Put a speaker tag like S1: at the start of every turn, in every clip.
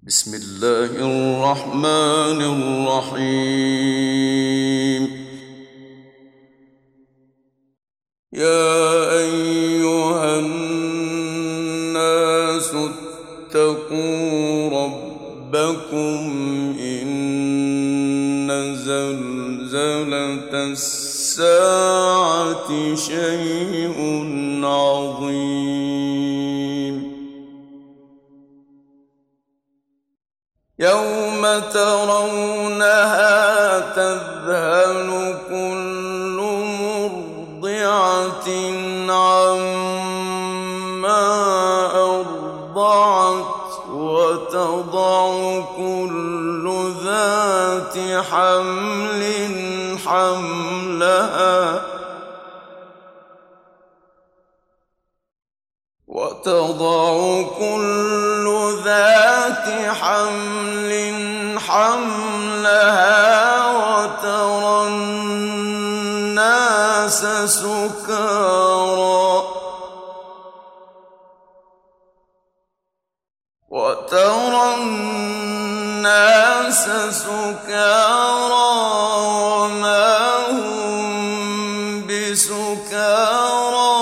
S1: بسم الله الرحمن الرحيم. يا أيها الناس اتقوا ربكم إن زلزلة الساعة شيء عظيم. يوم ترونها تذهل كل مرضعة عما أرضعت وتضع كل ذات حمل حملها وترى الناس سكارى وما هم بسكارى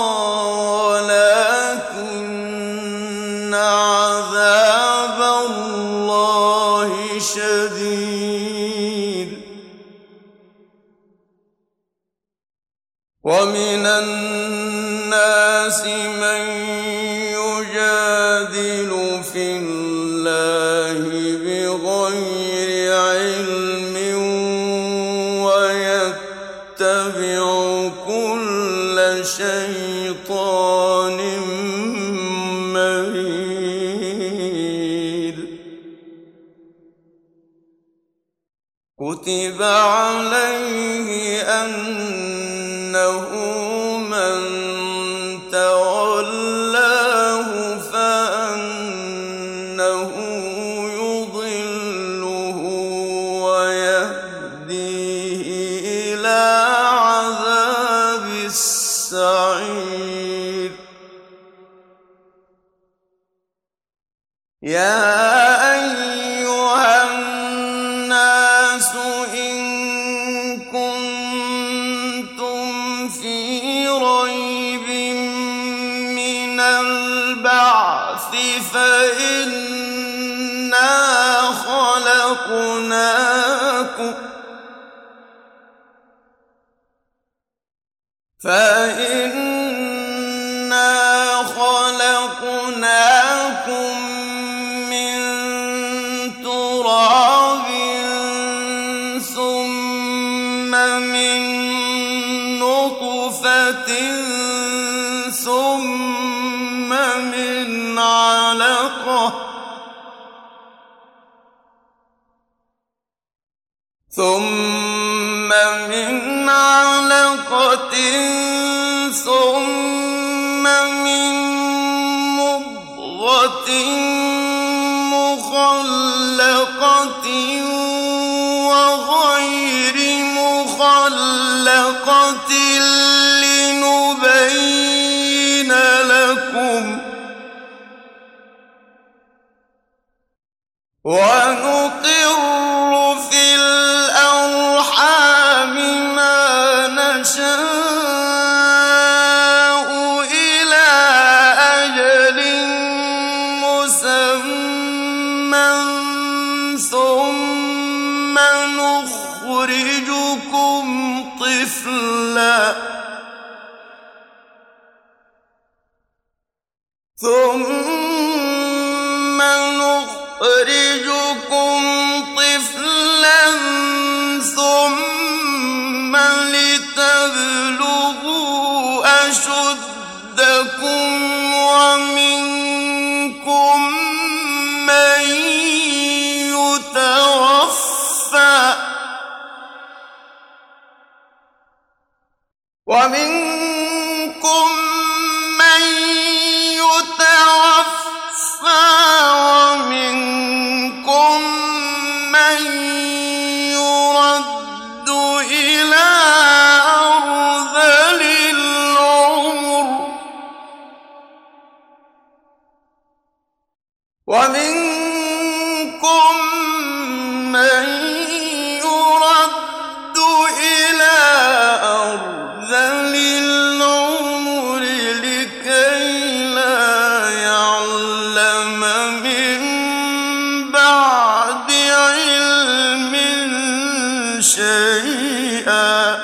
S1: ولكن عذاب الله شديد. ومن الناس من يجادل في الله بغير علم ويتبع كل شيطان مريد. كتب عليه أنه من تولاه فأنه يضله ويهديه إلى عذاب السعير. يا أيها الناس إن كنتم في ريب من البعث فإنا خلقناكم من تراب ثم من نطفة ثم من علقة ثم من مضغة مخلقة وغير مخلقة لنبين لكم ونقر في الأرحام ما نشاء إلى أجل مسمى ثم نخرجكم طفلا ثم لتبلغوا أشدكم ومنكم من يتوفى ومنكم شيئا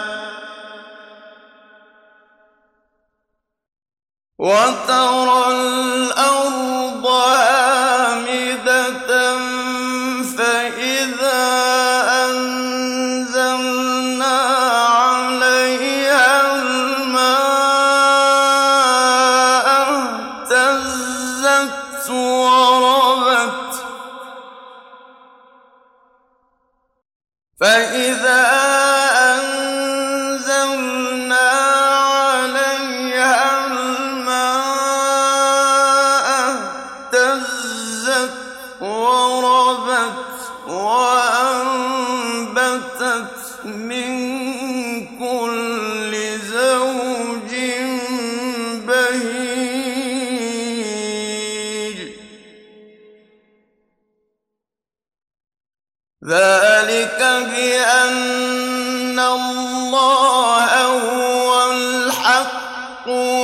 S1: وترى الأرض هامدة فإذا أنزلنا عليها الماء اهتزت وربت فإذا أنزلنا عليها الماء اهتزت وربت وأنبتت من كل زوج بهيج ذلك بأن الله هو الحق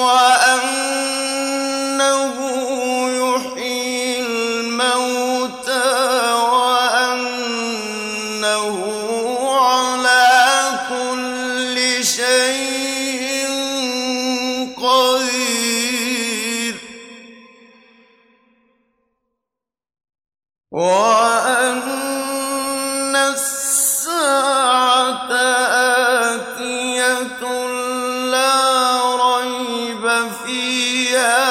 S1: وأنه يحيي الموتى وأنه على كل شيء قدير وأن الساعة آتية لا ريب فيها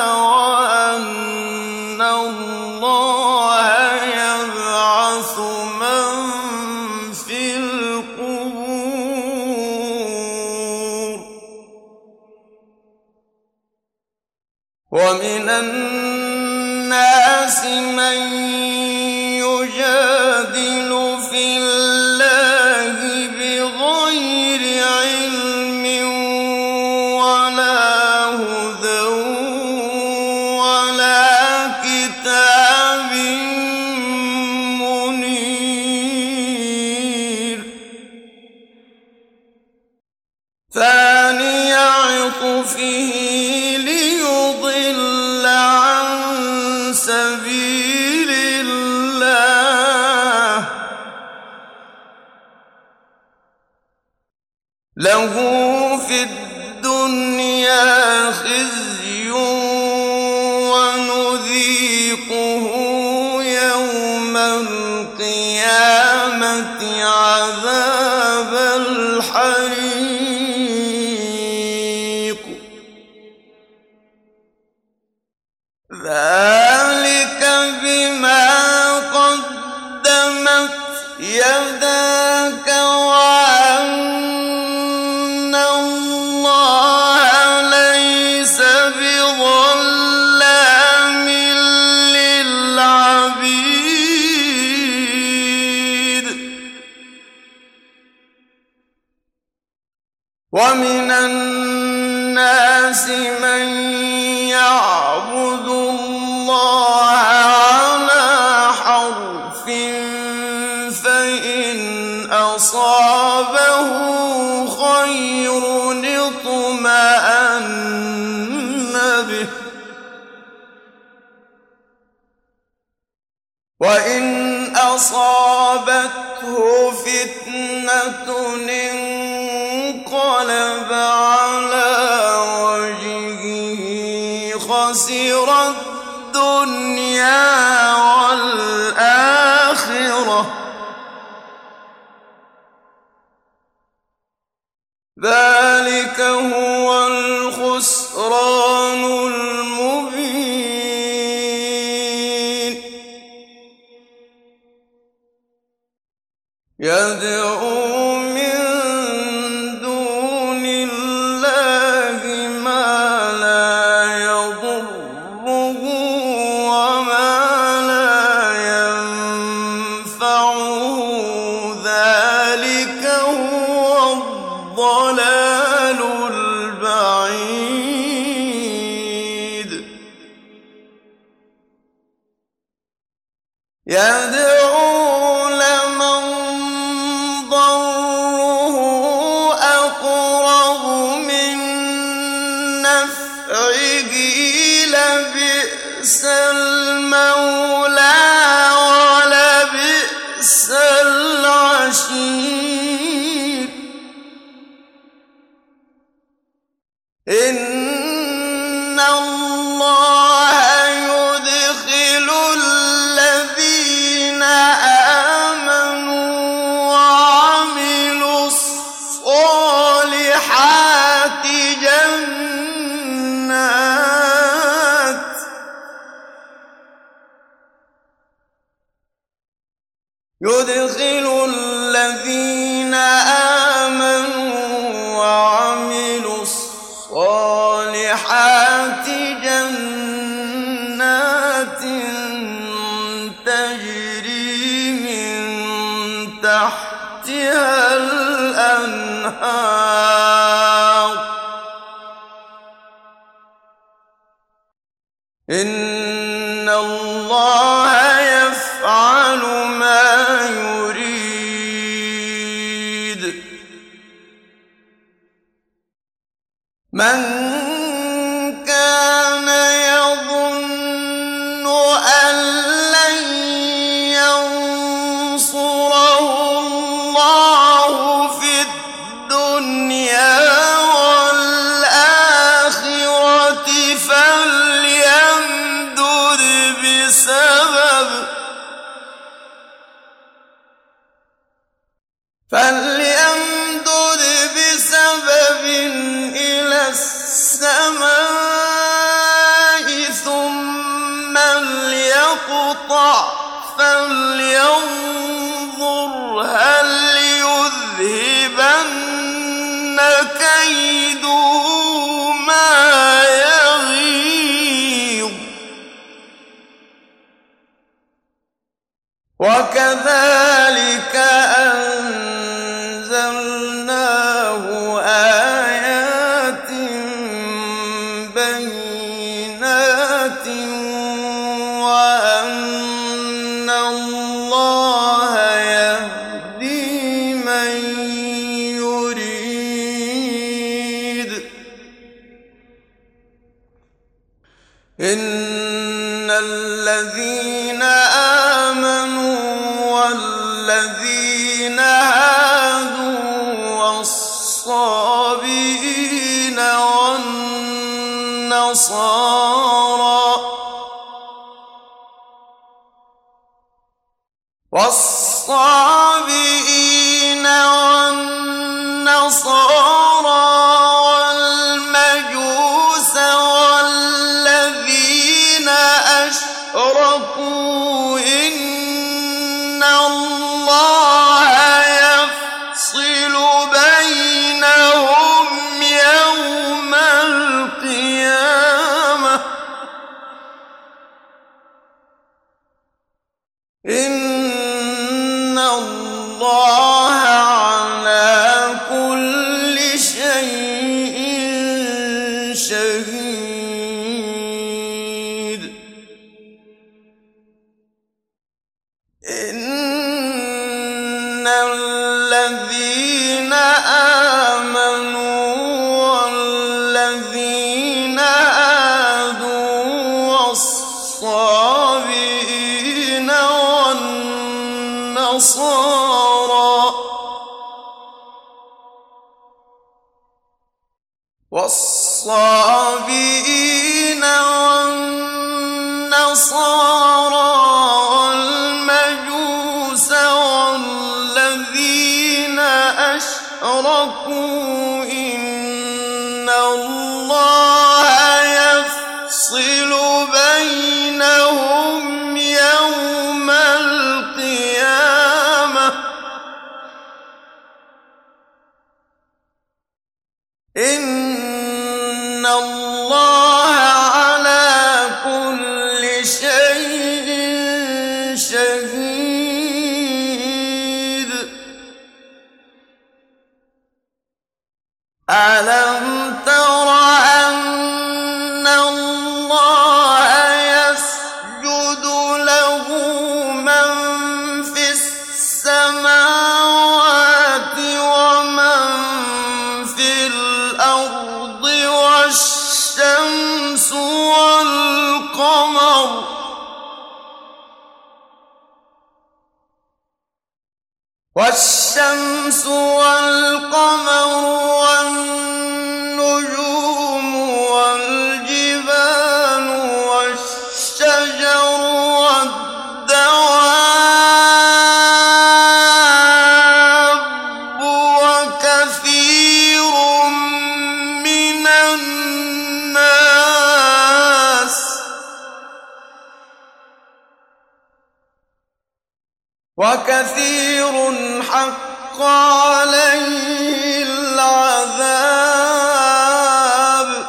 S1: وأن الله يبعث من في القبور ومن الناس من يجادل في الله بغير علم ولا هدى ولا كتاب منير ثاني عطفه ليضل عن سبيل الله له في الدنيا خزي ونذيقه يوم القيامة عذاب الحريق ذلك بما قدمت يداك وأن الله ليس بظلام للعبيد ومن الناس من يعبد الله على حرف فإن أصابه خير اطمأن به وإن أصابته فتنة انقلب على وجهه خسر الدنيا والآخرة ذلك هو الخسران المبين يدعو من دون الله ما لا يضره وما لا ينفعه ذلك هو الضلال البعيد يدعو لمن ضره أقرب من نفعه لبئس المولى ولبئس العشير يدخل الذين آمنوا وعملوا الصالحات جنات تجري من تحتها الأنهار إن الله يفعل ما يريد من كان يظن أن لن ينصره الله في الدنيا والآخرة فليمدد بسبب إلى السماء ثم ليقطع فلينظر هل يذهبن كيده ما يغيظ وكذلك أنزلناه آيات بينات وأن الله يهدي من يريد إن الذين آمنوا والذين هادوا والصابئين والنصارى والمجوس والذين أشركوا إن الله يفصل بينهم يوم القيامة إن الله على كل شيء شهيد إن الذين آمنوا والذين هادوا والصابئين والنصارى والمجوس والذين أشركوا إن الله يفصل بينهم يوم القيامة إن الله على كل شيء شهيد ألم تر أن الله يسجد له من في السماوات ومن في الأرض والشمس والقمر والنجوم والجبال والشجر والدواب وكثير من الناس وكثير حق عليه العذاب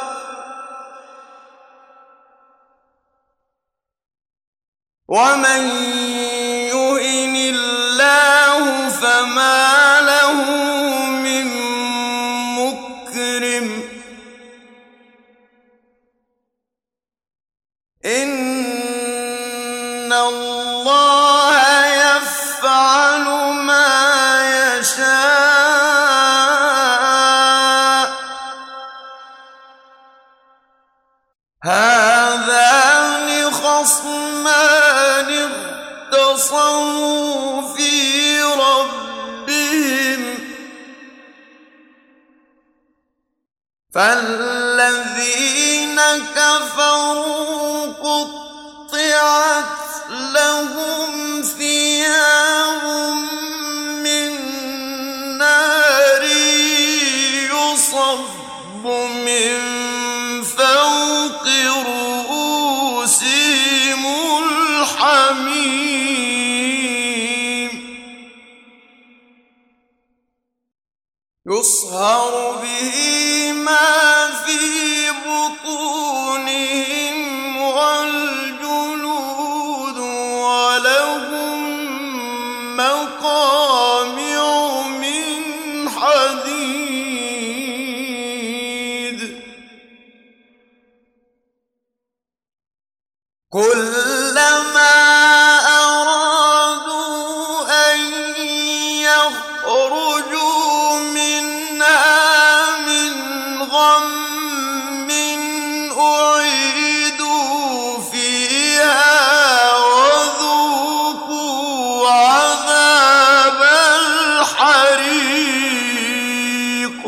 S1: ومن يهن الله فما له من مكرم إن الله يفعل ما يشاء هذان خصمان اختصموا في ربهم فالذين كفروا قطعت لهم ثياب من نار يصب من فوق رؤوسهم الحميم يصهر به ما في بطونهم والجلود ولهم مقامع من حديد كلما أرادوا أن يخرجوا منها من غم أعيدوا فيها وذوقوا عذاب الحريق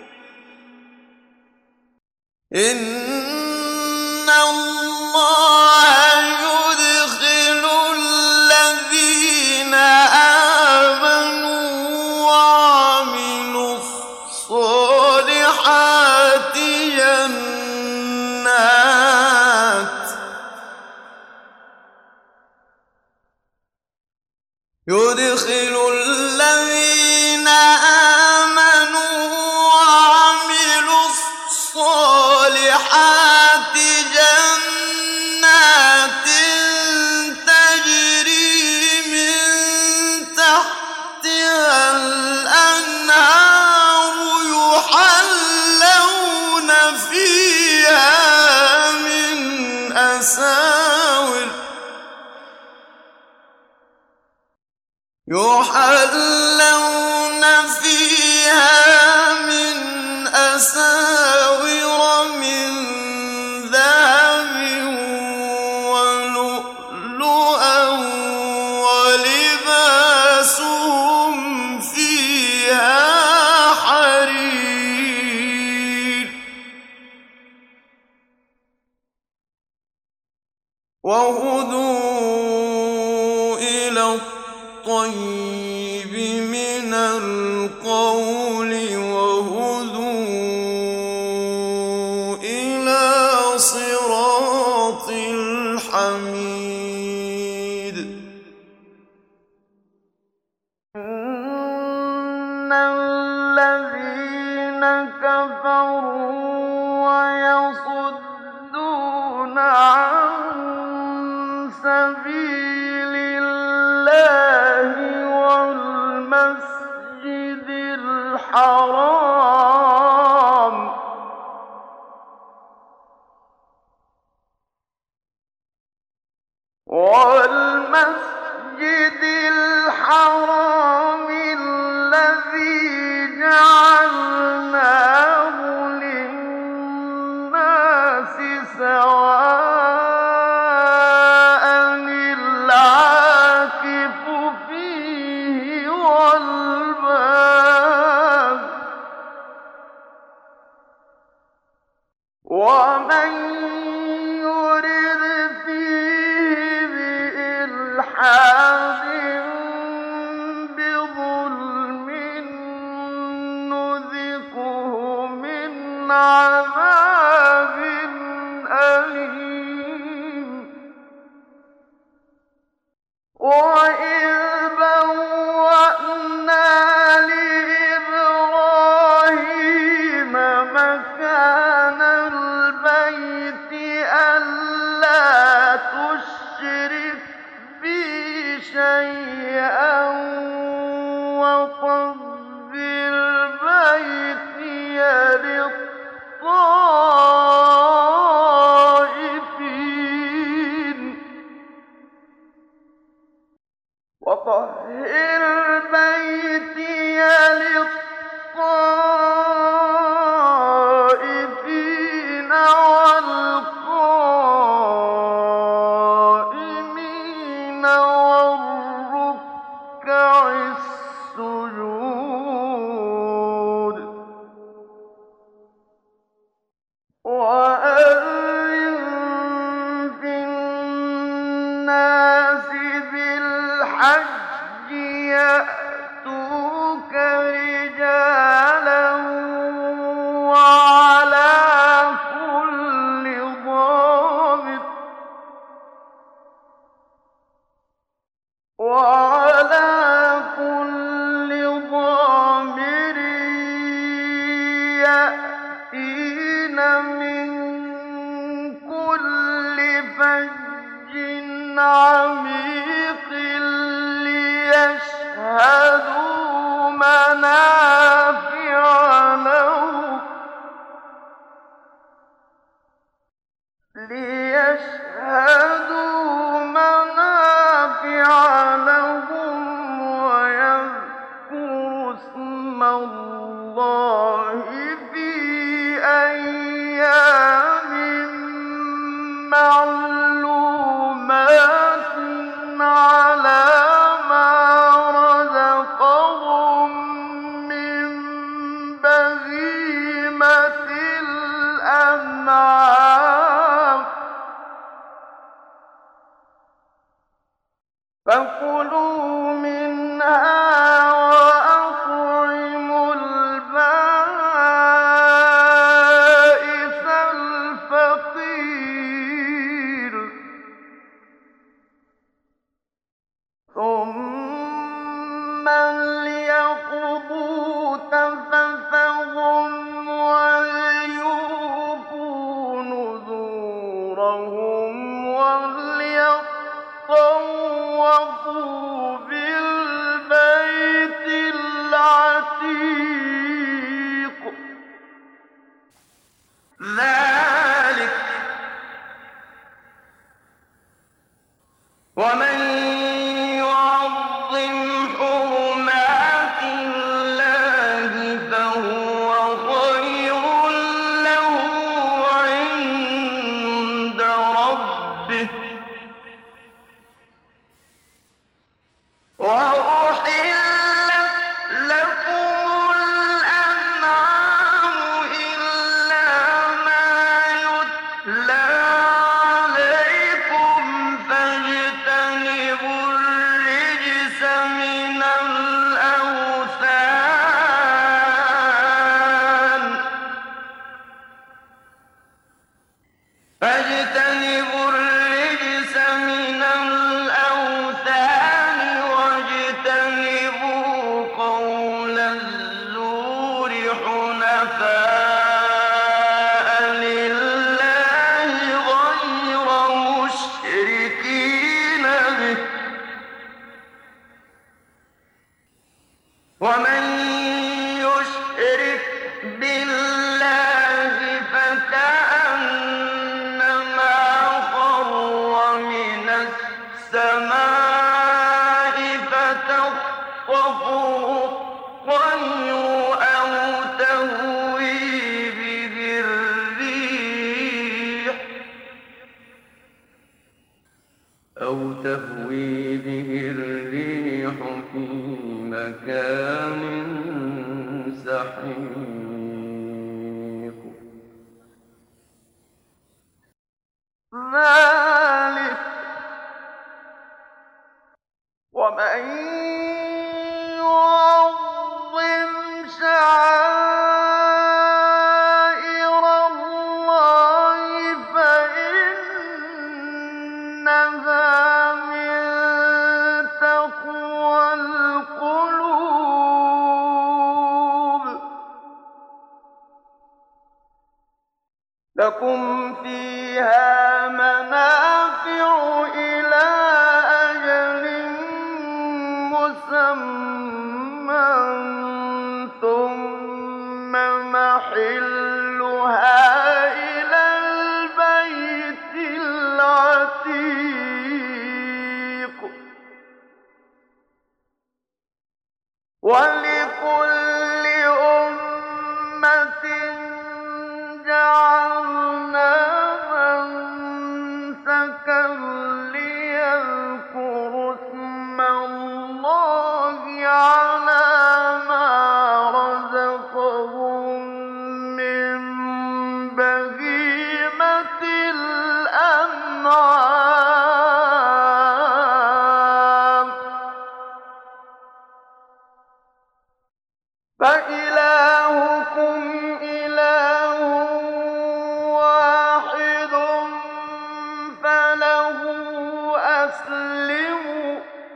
S1: إن الله يدخل الذين آمنوا وعملوا الصالحات يدخل الذين آمنوا وعملوا الصالحات جنات تجري من تحتها الأنهار يحلون فيها من أساور من ذهب ولؤلؤا ولباسهم فيها حرير وهدوا إلى الطيب من القول وهدوا إلى صراط الحميد إن الذين كفروا ويصدون عن سبيل الله والمسجد الحرام الذي جعلناه للناس سواء العاكف فيه والباد ومن يرد فيه بإلحاد شيئا وطهر بيتي للطائفين وطهر بيتي للطائفين والقائمين والركع السجود وأذن في الناس بالحج يأتوك رجالا وعلى كل ضامر يأتين من كل فج عميق ليشهدوا منافع لهم ويذكروا اسم الله في أيام معلومات على ما رزقهم من بهيمة الأنعام فكلوا منها وأطعموا البائس الفقير ثم ليقضوا تفثهم وليوفوا نذورهم وليطوفوا بالبيت العتيق ذلك ومن يعظم حرمات الله فهو خير له عند ربه وأحلت لكم الأنعام إلا ما يتلى عليكم فاجتنبوا الرجس من الأوثان واجتنبوا قول الزور حنفاء لله غير مشركين به ومن يشرك بالله فكأنما خر من السماء فتخطفه الطير أو تهوي به الريح في مكان سحيق ذلك ومن يعظم شعائر الله فإنها من تقوى القلوب لكم فيها منافع إلى أجل مسمى ثم محلها إلى البيت العتيق ولكل أمة جعلنا منسكا ليذكروا اسم الله على ما رزقهم من بهيمة الأنعام فإلهكم إله واحد فله أسلموا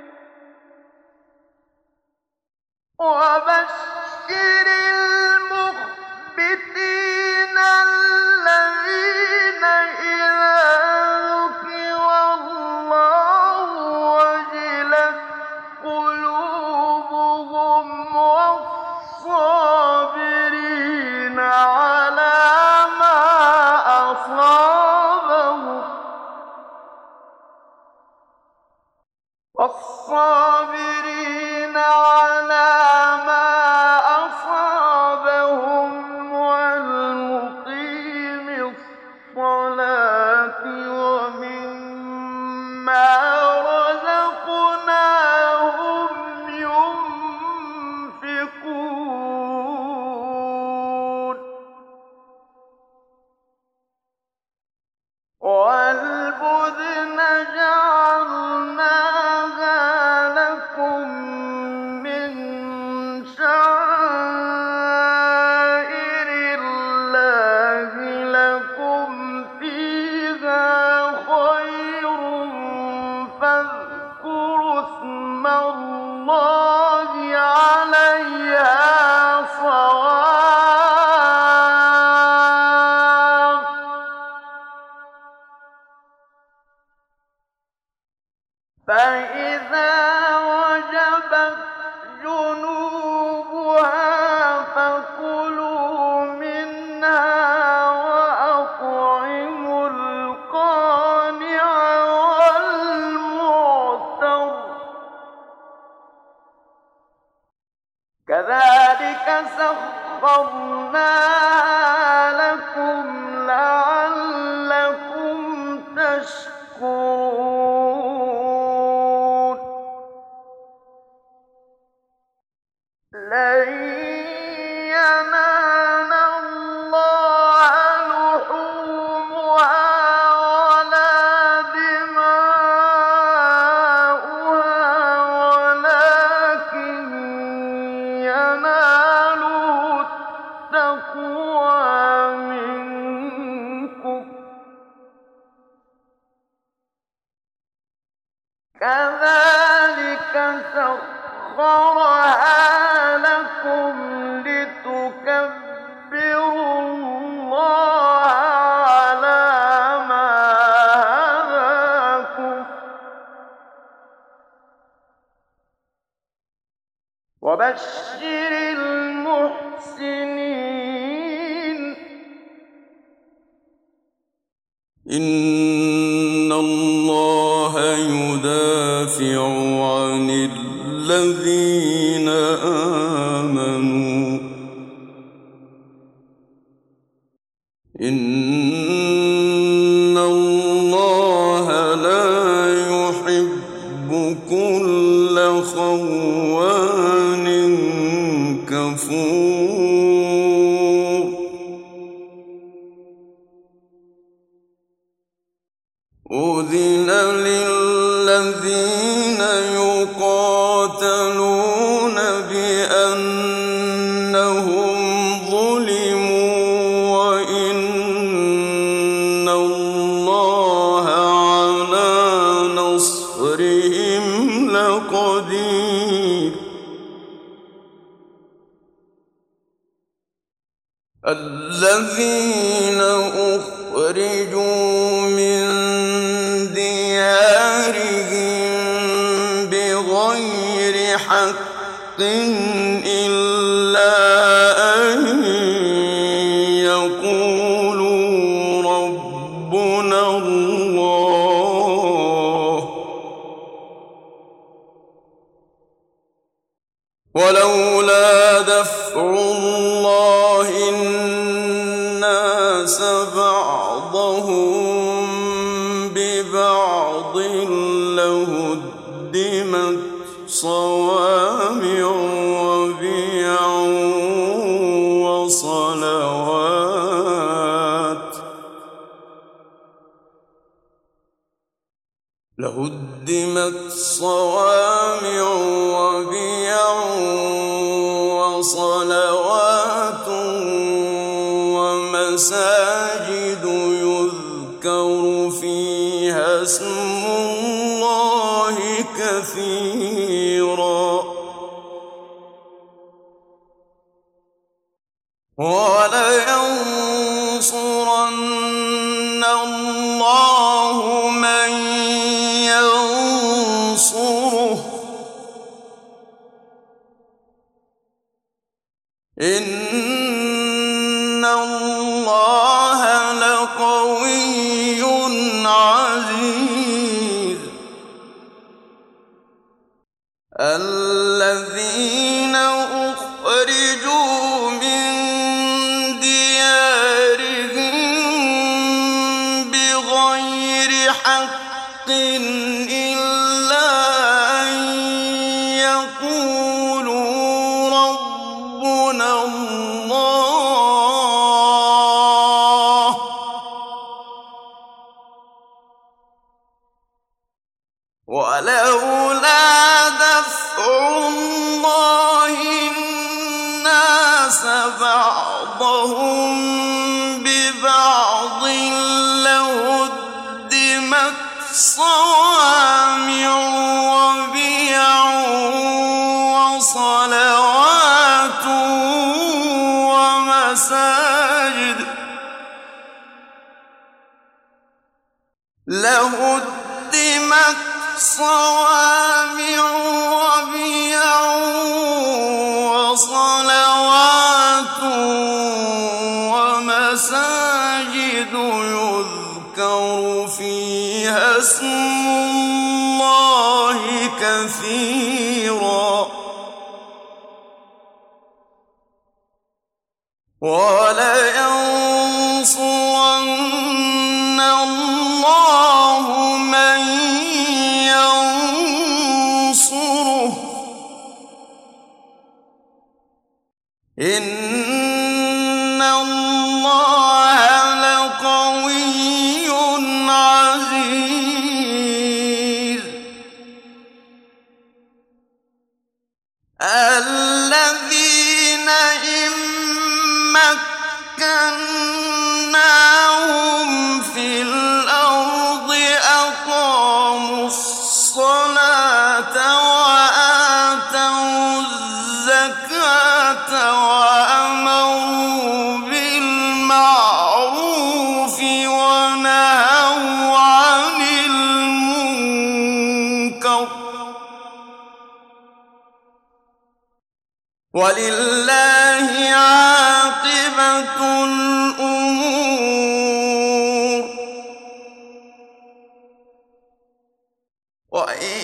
S1: وبشر المخبتين الذين إذا ذكر الله وجلت قلوبهم والصابرين على ما أصابهم والمقيم الصلاة ومما رزقناهم ينفقون والبدن جعلناها لكم من شعائر الله لكم فيها خير فاذكروا اسم الله عليها صواف فإذا وجبت جنوبها فكلوا منها وأطعموا القانع والمعتر كذلك سخرناها لكم لعلكم تشكرون لن ينال الله لحومها ولا دماؤها ولكن يناله التقوى منكم كذلك سخرها لكم لتكبروا الله على ما هداكم وبشر المحسنين
S2: إن الله يدافع عن الذين آمنوا إن الله لا يحب كل خوان كفور أذن للذين يقاتلون بأنهم ظلموا وإن الله على نصرهم لقدير الذين أخرجوا من ديارهم بغير بغير حق إلا أن يقولوا ربنا الله ولولا دفع الله الناس بعضهم ببعض لهدمت صوامع وبيع وصلوات ومساجد يذكر فيها اسم الله كثيرا ولينصرن الله من ينصره إن الله لقوي عزيز الذين أخرجوا من ديارهم بغير حق إلا أن يقولوا ربنا الله ولولا دفع الله الناس بعضهم ببعض لهدمت صوامع وبيع وصلوات ومساجد لهدمت صوامع وبيع وصلوات ومساجد يذكر فيها اسم الله كثيرا ولينصرن الله من ينصره إن الله لقوي عزيز الذين إن مكناهم في الأرض أقاموا الصلاة وآتوا الزكاة وأمروا بالمعروف ونهوا عن المنكر ولله عاقبة الأمور وإن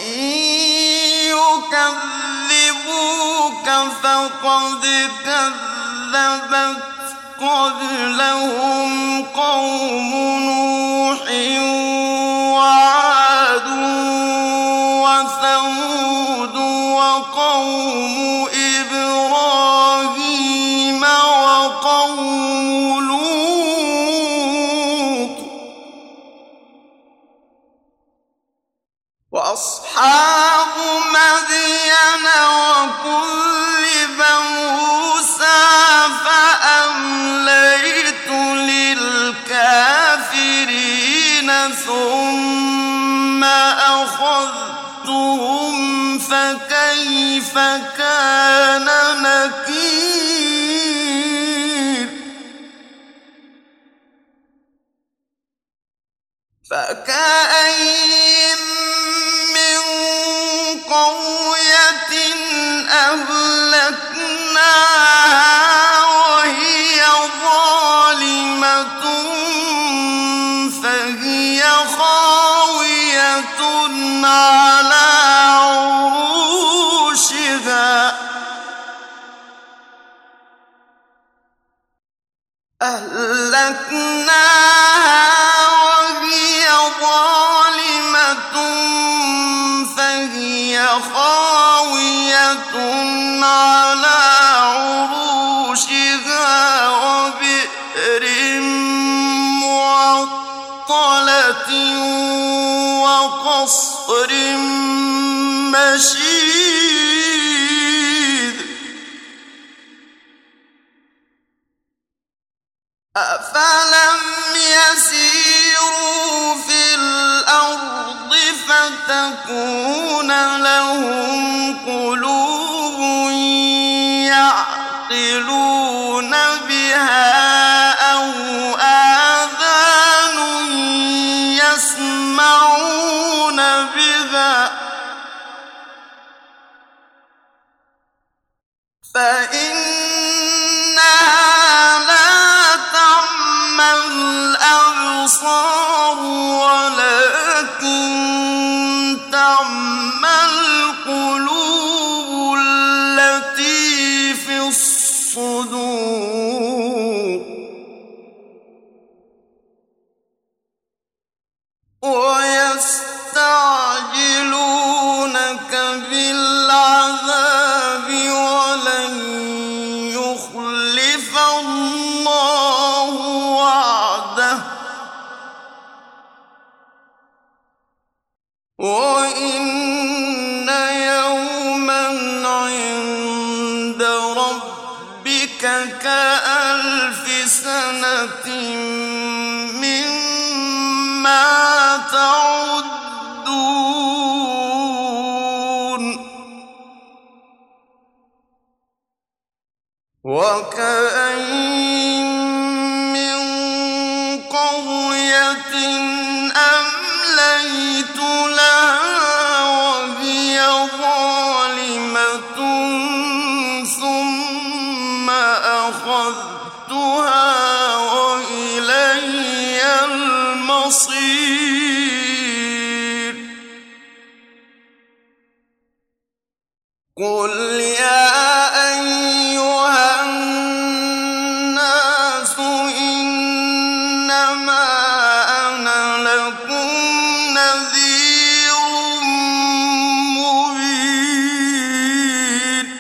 S2: يكذبوك فقد كذبت قبلهم قوم نوح وعاد وثمود وقوم إبراهيم وقوم لوط وأصحاب مدين وكذب موسى فأمليت للكافرين ثم أخذتهم فكيف كان نكير فكأين من قرية أهلكناها وهي ظالمة فهي خاوية على عروشها وبئر معطلة وقصر مشيد أفلم يسيروا في الأرض فتكون لهم قلوب يعقلون بها أو آذان يسمعون بها فإنها لا تعمى الأبصار ولكن تعمى القلوب التي في الصدور ويستعجلونك بالعذاب ولن يخلف الله وعده وإن يوما عند ربك كألف سنة مما تعدون وكأين من قرية أمليت لها وهي ظالمة ثم أخذتها وإلي المصير قل يا أيها الناس إنما أنا لكم نذير مبين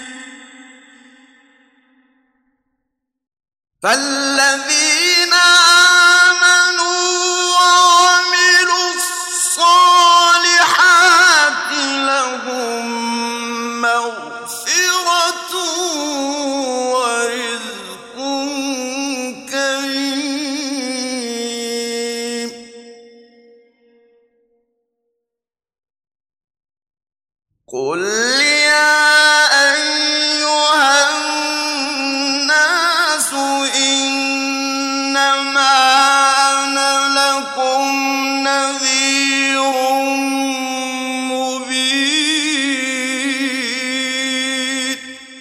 S2: فالذين آمنوا وعملوا الصالحات لهم مغفرة ورزق كريم قل يا أيها الناس إنما أنا لكم نذير مبين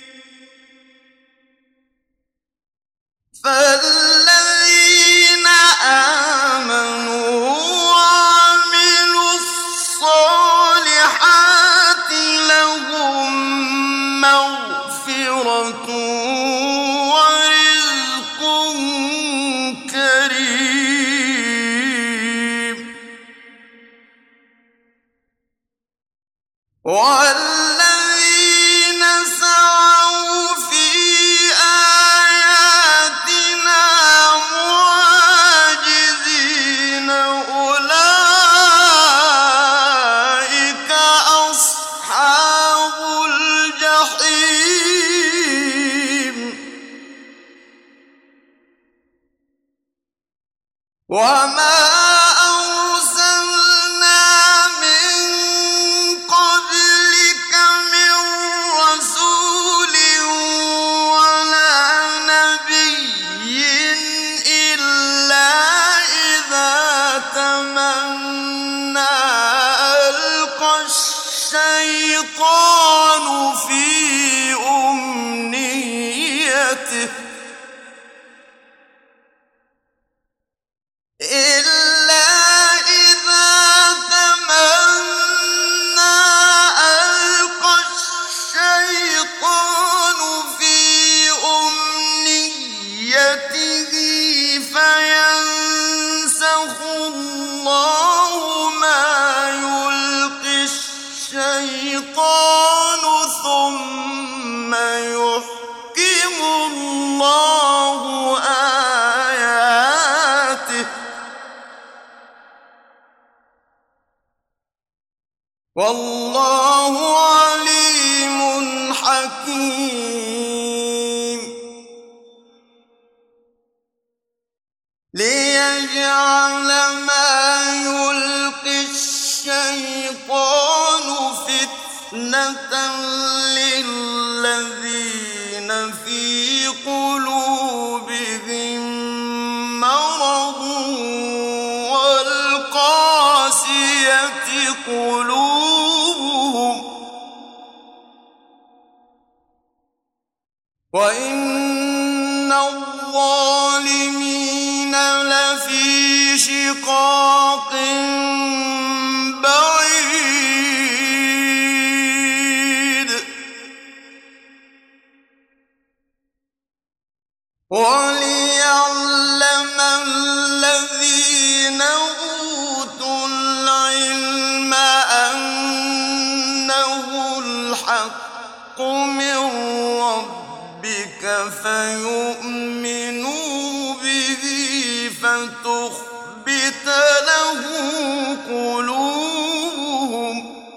S2: فالذين آمنوا وعملوا الصالحات لهم مغفرة ورزق كريم والذين سعوا في آياتنا معاجزين أولئك أصحاب الجحيم وما أرسلنا من قبلك من رسول ولا نبي إلا إذا تمنى ألقى الشيطان في أمنيته إلا والله عليم حكيم ليجعل ما يلقي الشيطان فتنة للذين في قلوبهم مرض والقاسية قلوبهم وإن الظالمين لفي شقاق بعيد وليعلم الذين أوتوا العلم أنه الحق من ربك فيؤمنوا به فتخبت له قلوبهم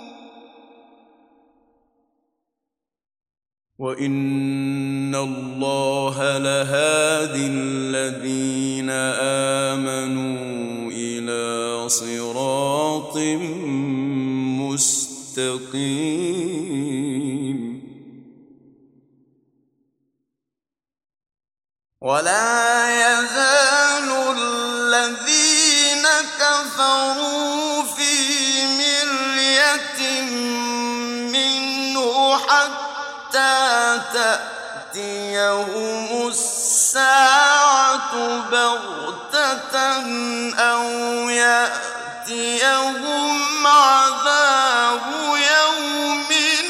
S2: وإن الله لهادي الذين آمنوا إلى صراط مستقيم ولا يزال الذين كفروا في مرية منه حتى تأتيهم الساعة بغتة أو يأتيهم عذاب يوم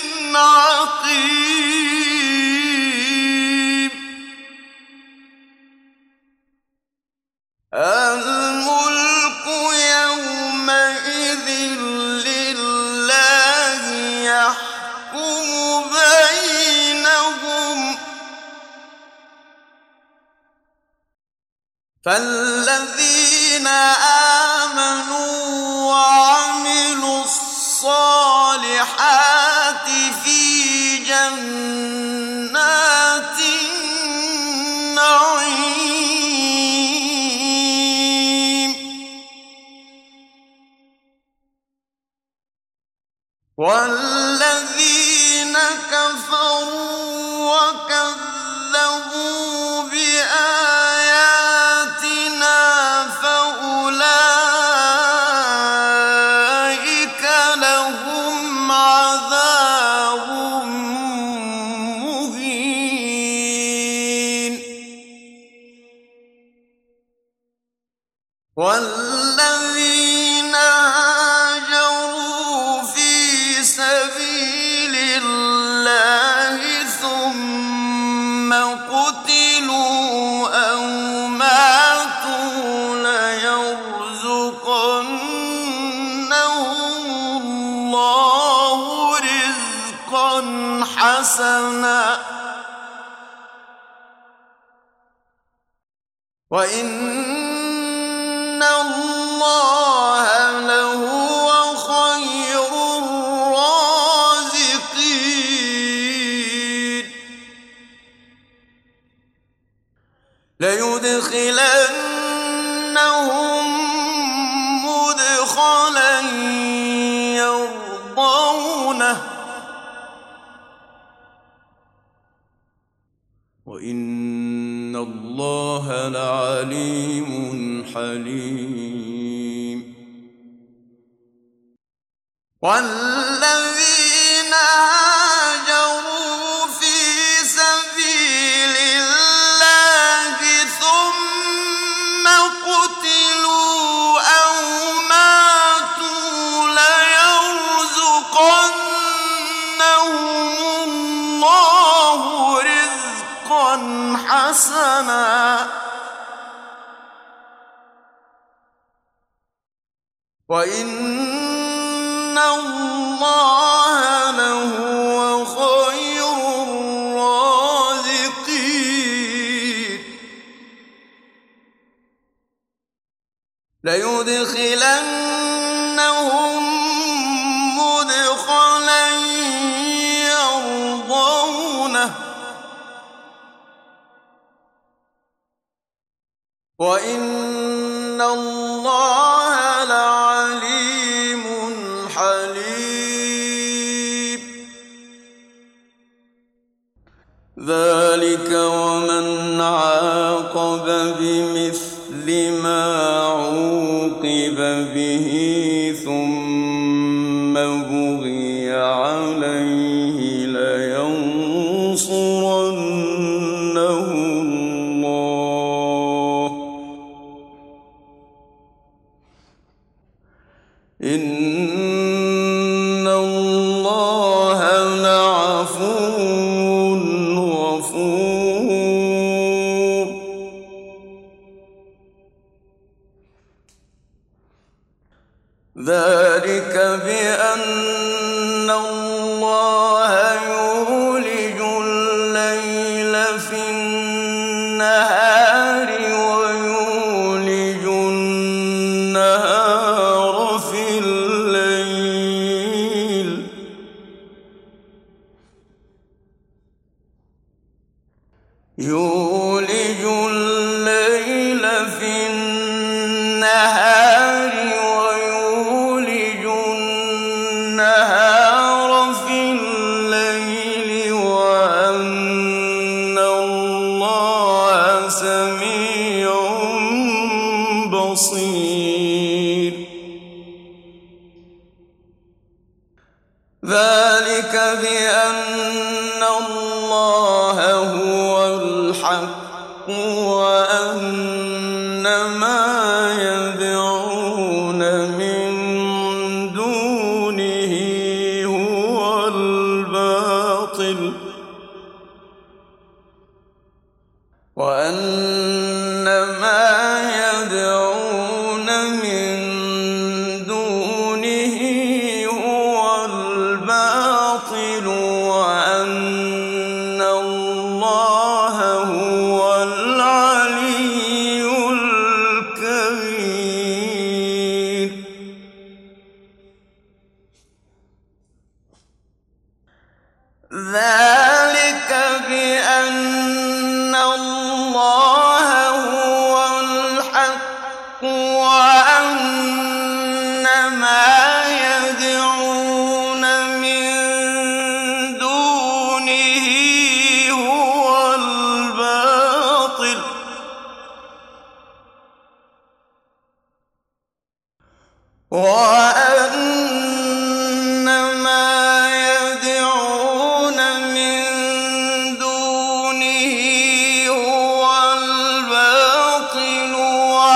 S2: عقيم الملك يومئذ لله يحكم بينهم فالذين آمنوا وعملوا الصالحات في جنات النعيم والذين كفروا وكذبوا بآياتنا فأولئك لهم عذاب مهين والذين هاجروا في سبيل الله ثم قتلوا أو ماتوا ليرزقنهم الله رزقا حسنا وإن الله لهو خير الرازقين ليدخلنهم مدخلا يرضونه وإن الله لعليم حليم والذين هاجروا في سبيل الله ثم قتلوا أو ماتوا ليرزقنهم الله رزقا حسنا وإن الله لهو خير الرازقين ليدخلنهم مدخلا وإن الله لعليم حليم. ذلك ومن عاقب بمثل ما عوقب به ثم بغي عليه لينصرنه الله إن الله لعفو غفور. ذلك بأن الله يولج الليل في النهار ويولج النهار في الليل يولج الليل في النهار ويولج النهار في الليل وأن الله سميع بصير. ذلك بأن الله هو الحق وأن ما يدعون من دونه هو الباطل وأن ما يدعون من دونه هو الباطل وأن الله هو العلي الكبير. ذلك بأن الله هو الحق وأن ما يدعون من دونه هو الباطل وأن ما يدعون من دونه هو الباطل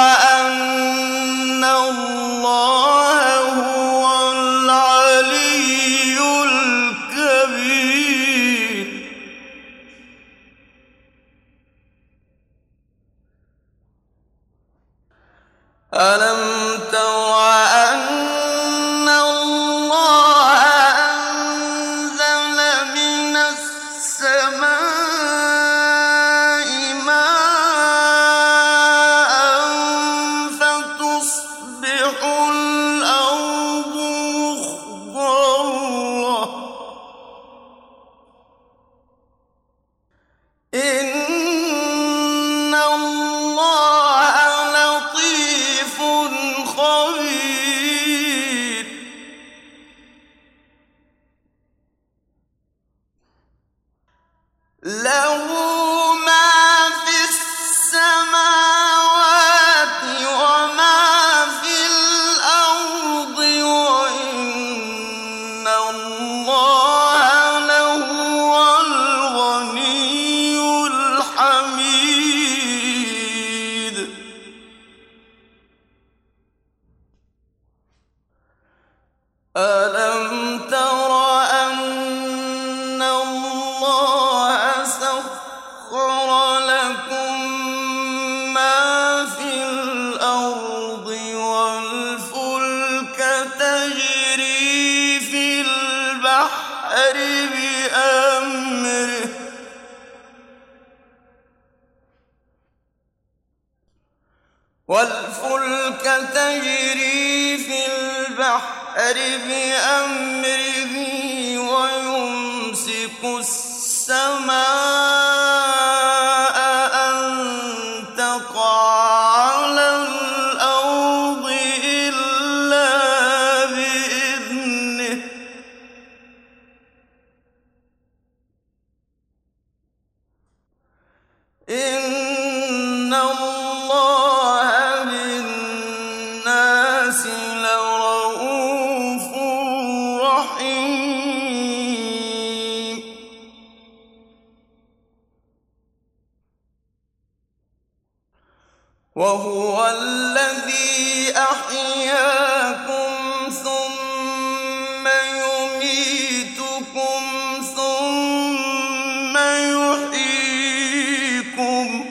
S2: وأن الله هو العلي الكبير. ألم تر أن الله أنزل من السماء ماء فتصبح الأرض مخضرة إن الله لطيف خبير. له ما في السماوات وما في الأرض وإن الله لهو الغني الحميد. ألم تر أن الله سخر لكم ما في الأرض والفلك تجري في البحر بأمره ويمسك السماء أن تقع إِنَّ اللَّهَ بِالنَّاسِ لَرَءُوفٌ رَّحِيمٌ وَهُوَ الَّذِي أَحْيَاكُمْ ثُمَّ يُمِيتُكُمْ ثُمَّ يُحْيِيكُمْ ۗ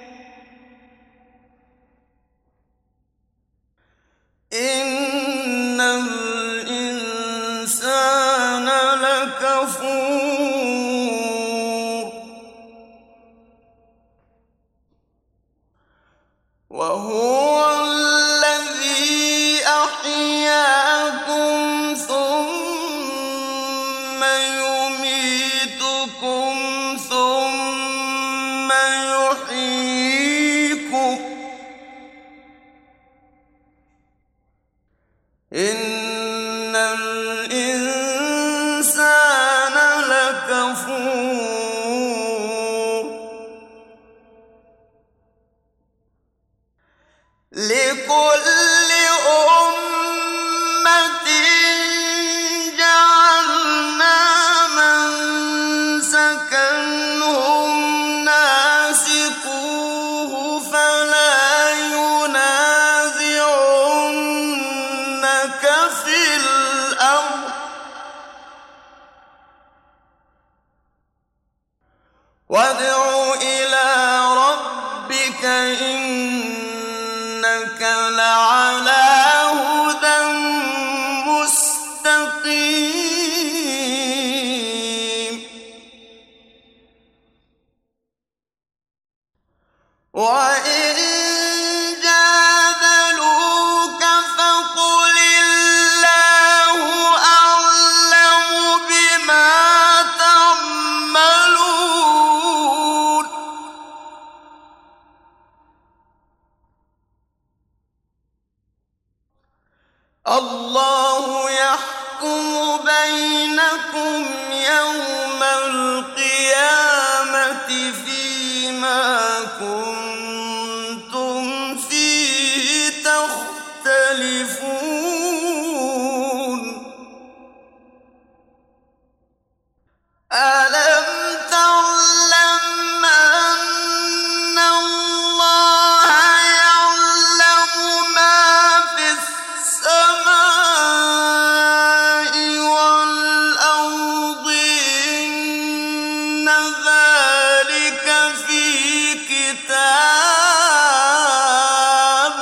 S2: إِنَّ الْإِنسَانَ لَكَفُورٌ وَهُوَ الَّذِي أَحْيَاكُمْ ثُمَّ يُمِيتُكُمْ ثُمَّ يُحْيِيكُمْ ۗ إِنَّ الْإِنسَانَ لَكَفُورٌ لِكُلِّ أُمَّةٍ جَعَلْنَا مَنسَكًا هُمْ نَاسِكُوهُ فَلَا يُنَازِعُنَّكَ فِي الْأَمْرِ ۚ وَادْعُ إِلَىٰ رَبِّكَ إِنَّكَ لَعَلَىٰ هُدًى مُّسْتَقِيمٍ وَإِن جَادَلُوكَ فَقُلِ اللَّهُ أَعْلَمُ بِمَا تَعْمَلُونَ اللَّهُ يَحْكُمُ بَيْنَكُمْ يَوْمَ الْقِيَامَةِ فِيمَا كُنتُمْ فِيهِ تَخْتَلِفُونَ أَلَمْ تَعْلَمْ أَنَّ اللَّهَ يَعْلَمُ مَا فِي السَّمَاءِ وَالْأَرْضِ إِنَّ ذَٰلِكَ فِي كِتَابٍ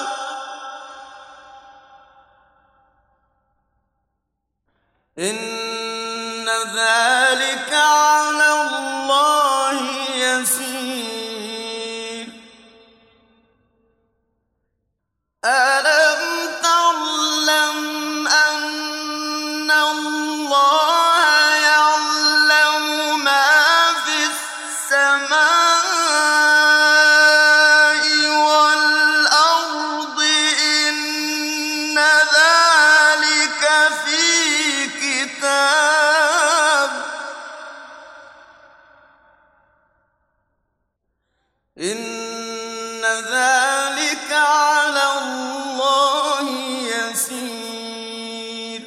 S2: إِنَّ ذَٰلِكَ عَلَى اللَّهِ يَسِيرٌ أَلَمْ تَعْلَمْ أَنَّ اللَّهَ يَعْلَمُ مَا فِي السَّمَاءِ وَالْأَرْضِ إِنَّ ذَٰلِكَ فِي كِتَابٍ إِنَّ ذَٰلِكَ عَلَى اللَّهِ يَسِيرٌ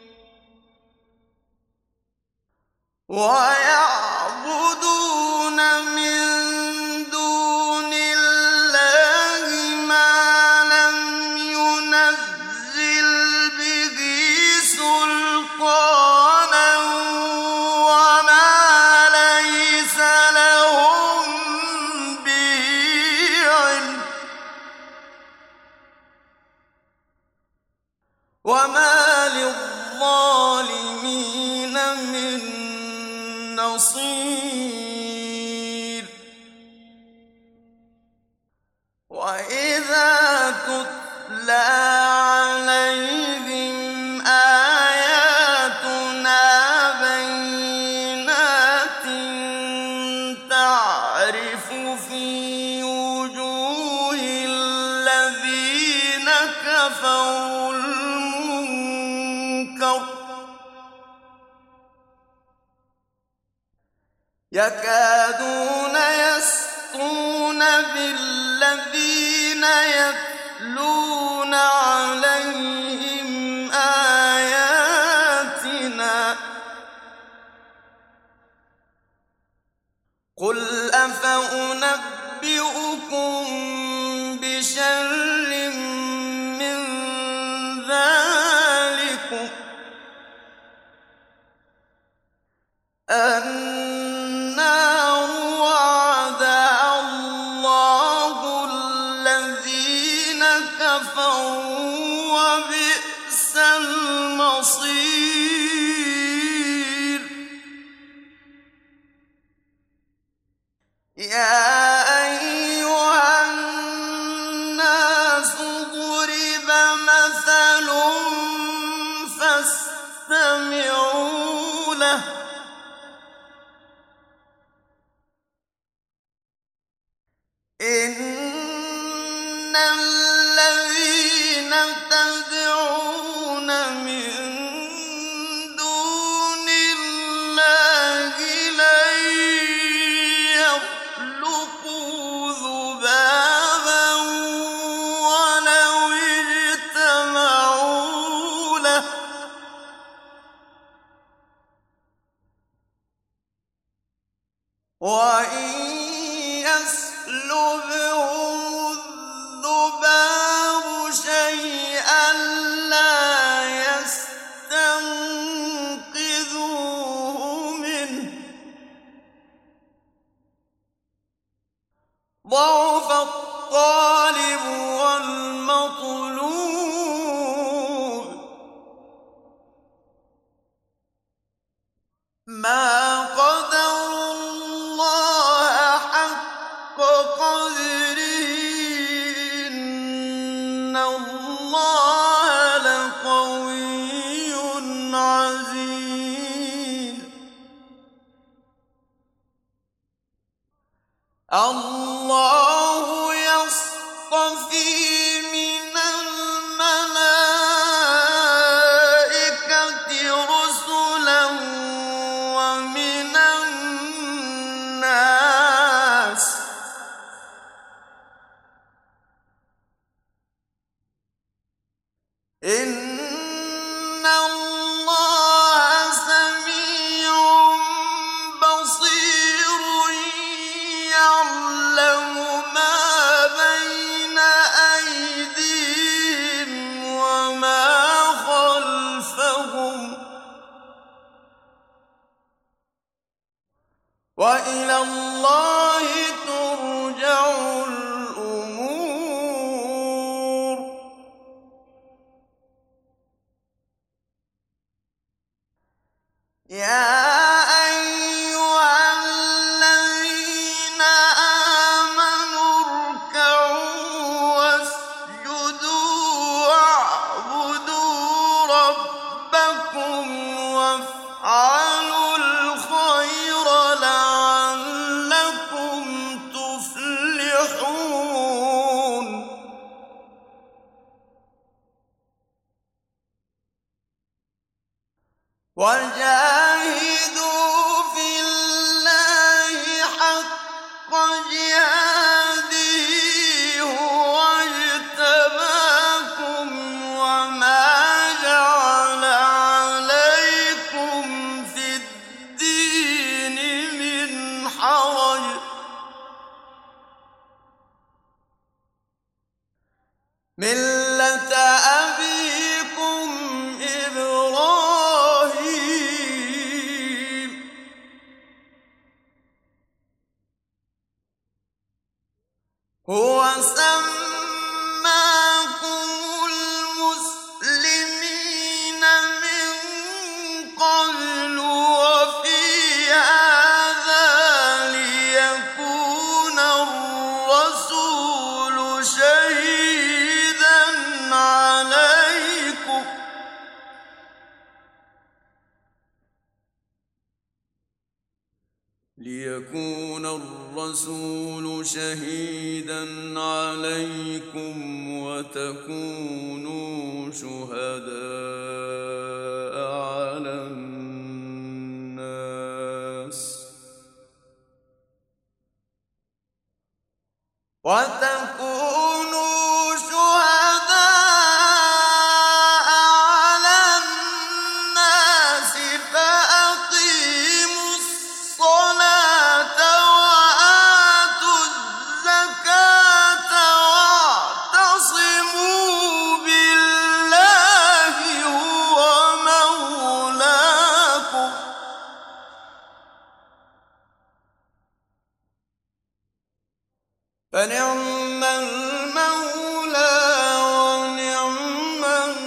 S2: وَيَعْبُدُونَ مِن دُونِ اللَّهِ مَا لَمْ يُنَزِّلْ بِهِ سُلْطَانًا وَمَا لَيْسَ لَهُم بِهِ عِلْمٌ ۗ وَمَا لِلظَّالِمِينَ مِن نَّصِيرٍ وَإِذَا تُتْلَىٰ عَلَيْهِمْ آيَاتُنَا بَيِّنَاتٍ تَعْرِفُ فِي وُجُوهِ الَّذِينَ كَفَرُوا الْمُنكَرَ يَكَادُونَ يَسْطُونَ بالذين يتلون عليهم آياتنا قل أفأنبئكم بشر من ذلكم النار وعدها الله الذين كفروا وبئس المصير يا أيها الناس ضرب مثل فاستمعوا له إن الذين تدعون من دون الله لن يخلقوا ذبابا ولو اجتمعوا له وإن يسلبهم الذباب شيئا لا يستنقذوه منه ضعف الطالب والمطلوب ما قدروا الله حق قدره إن الله لقوي عزيز الله يصطفي من الملائكة رسلا ومن الناس إن الله سميع بصير يعلم ما بين أيديهم وما خلفهم وإلى الله ترجع الأمور يا أيها الذين آمنوا اركعوا واسجدوا واعبدوا ربكم وافعلوا الخير لعلكم تفلحون وجاهدوا في الله حق جهاده هو اجتباكم وما جعل عليكم في الدين من حرج ملة أبيكم إبراهيم هو سماكم المسلمين من قبل وفي هذا ليكون الرسول شهيدا عليكم وتكونوا شهداء على الناس وتكونوا شهداء على الناس فأقيموا الصلاة وآتوا الزكاة واعتصموا بالله هو مولاكم فنعم المولى ونعم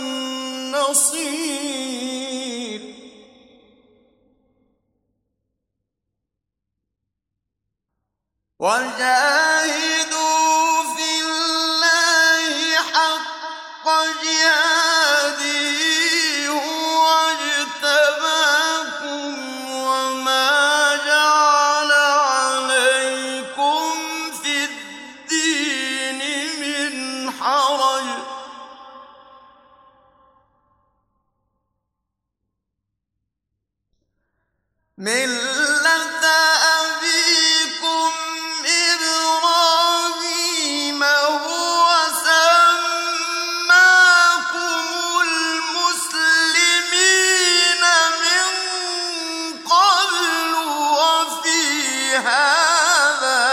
S2: النصير وجاهدوا في الله حق جهاده هو اجتباكم وما جعل عليكم في الدين من حرج ملة أبيكم إبراهيم هو سماكم المسلمين من قبل وفي هذا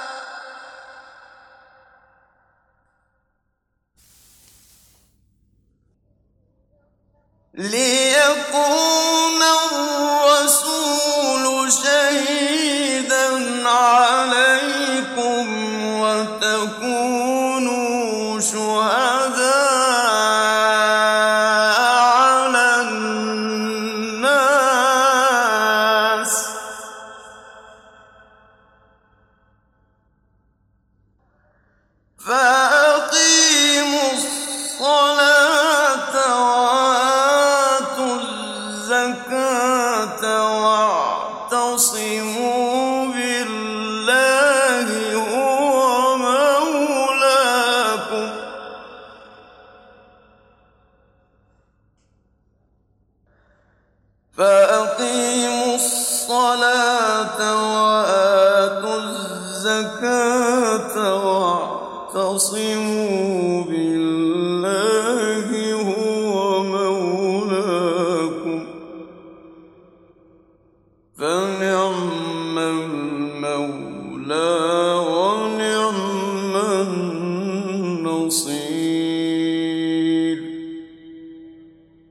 S2: ليكون الرسول شهيدا عليكم وتكونوا شهداء على الناس فأقيموا الصلاة وآتوا الزكاة واعتصموا بالله هو مولاكم فأقيموا الصلاة وآتوا الزكاة واعتصموا بالله هو مولاكم